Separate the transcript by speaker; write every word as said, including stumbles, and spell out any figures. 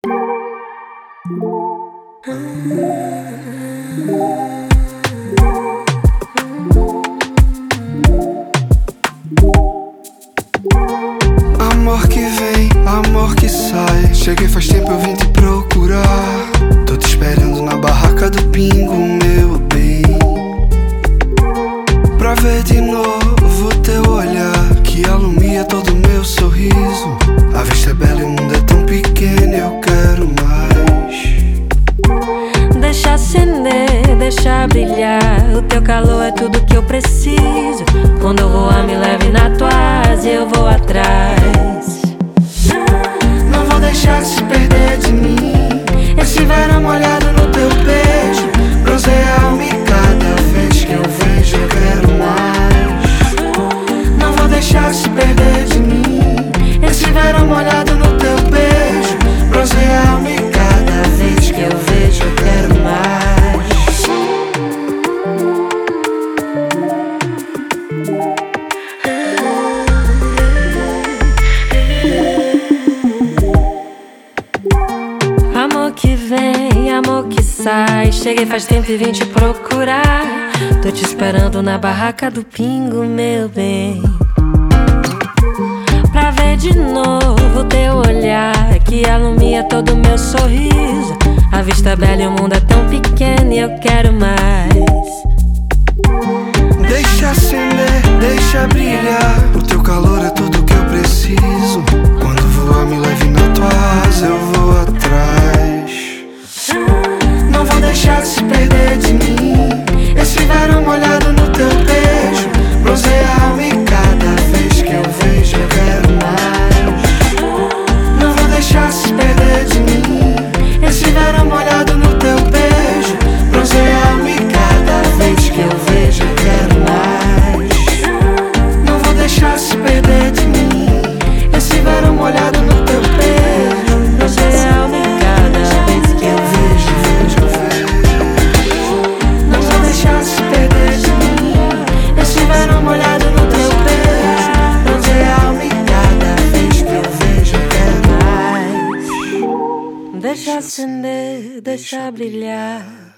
Speaker 1: Amor que vem, amor que sai. Cheguei faz tempo, eu vim te procurar. Tô te esperando na barraca do Pingo, meu bem, pra ver de novo teu olhar que alumia todo o meu sorriso. A vista é bela e o mundo é tão pequeno, eu quero mais.
Speaker 2: Deixa acender, deixa brilhar. O teu calor é tudo que eu preciso. Quando eu voar, me leve na tua asa e eu vou atrás.
Speaker 1: Não vou deixar se perder de mim. Esse verão molhado no teu beijo bronzeia a alma e cada vez que eu vejo eu quero mais. Não vou deixar se perder de mim. Esse verão molhado no teu beijo bronzeia a alma e cada vez que eu vejo eu quero mais.
Speaker 2: Amor que vem, amor que sai. Cheguei faz tempo e vim te procurar. Tô te esperando na barraca do Pingo, meu bem, pra ver de novo teu olhar que alumia todo o meu sorriso. A vista é bela e o mundo é tão pequeno e eu quero mais.
Speaker 1: Deixa acender, deixa brilhar. O teu calor é tudo que eu preciso. Quando voar, me leve na tua asa, eu vou atrás. Não vou deixar se perder de mim. Esse verão molhado no teu beijo bronzeia a alma e cada vez que eu vejo eu quero mais. Não vou deixar se perder de mim. Esse verão molhado no teu beijo bronzeia a alma e cada vez que eu vejo eu quero mais. Não vou deixar se perder de mim. Esse verão molhado no teu beijo bronzeia a alma e cada vez que eu vejo, vejo, vejo. Não vou deixar se perder de mim. Esse verão molhado no teu beijo bronzeia a alma e cada vez que eu vejo eu quero mais.
Speaker 2: Deixa acender, deixa brilhar.